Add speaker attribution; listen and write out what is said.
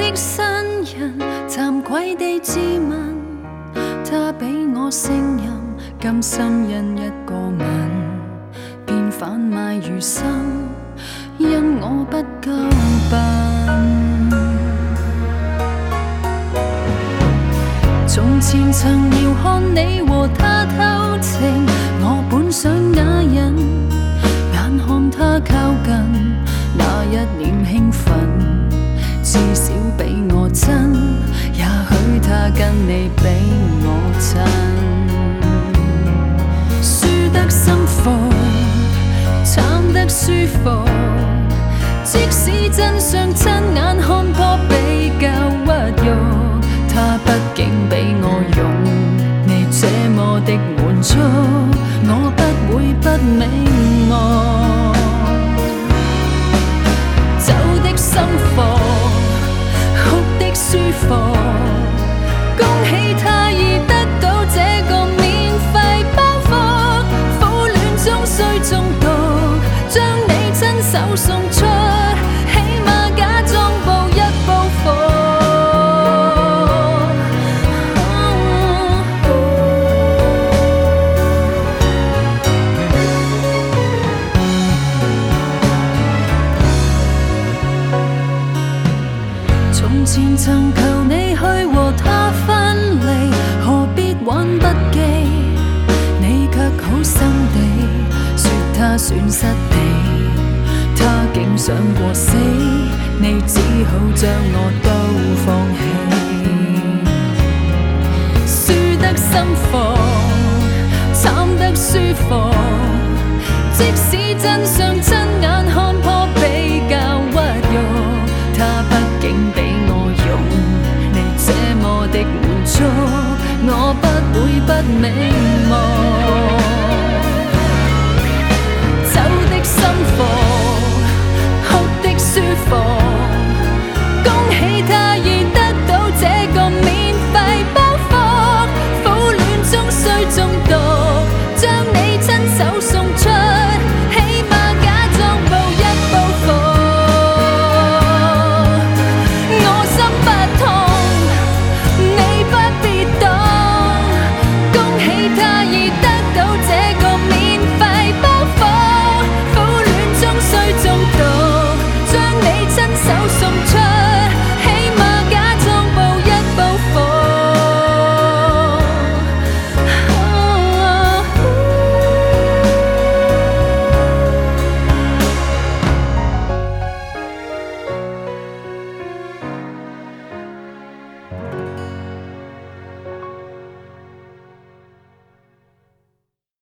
Speaker 1: 的新人，慚愧地自问，他比我胜任，甘心因一个吻，便贩卖余生，因我不够笨。从前曾遥看你和他偷情，我本想啞忍，眼看他靠近，那一臉興奮，至少比我真，也許他跟你比我真。輸得心服，慘得舒服，即使真相親眼看破比較屈辱，他畢竟比我勇，你這麼的滿足，我不會不明目。走的心服，哭的舒服，恭喜他已得到這個免費包袱，苦戀中雖中毒，將你親手送出，起碼假裝報一報復。從前曾求你去和他分離，何必玩不記？你卻好心地說他損失你，他竟想過死，你只好將我都放棄。輸得心服，慘得舒服，即使真相親眼看破比較屈辱，他畢竟比我勇，你這麼的滿足，我不會不明。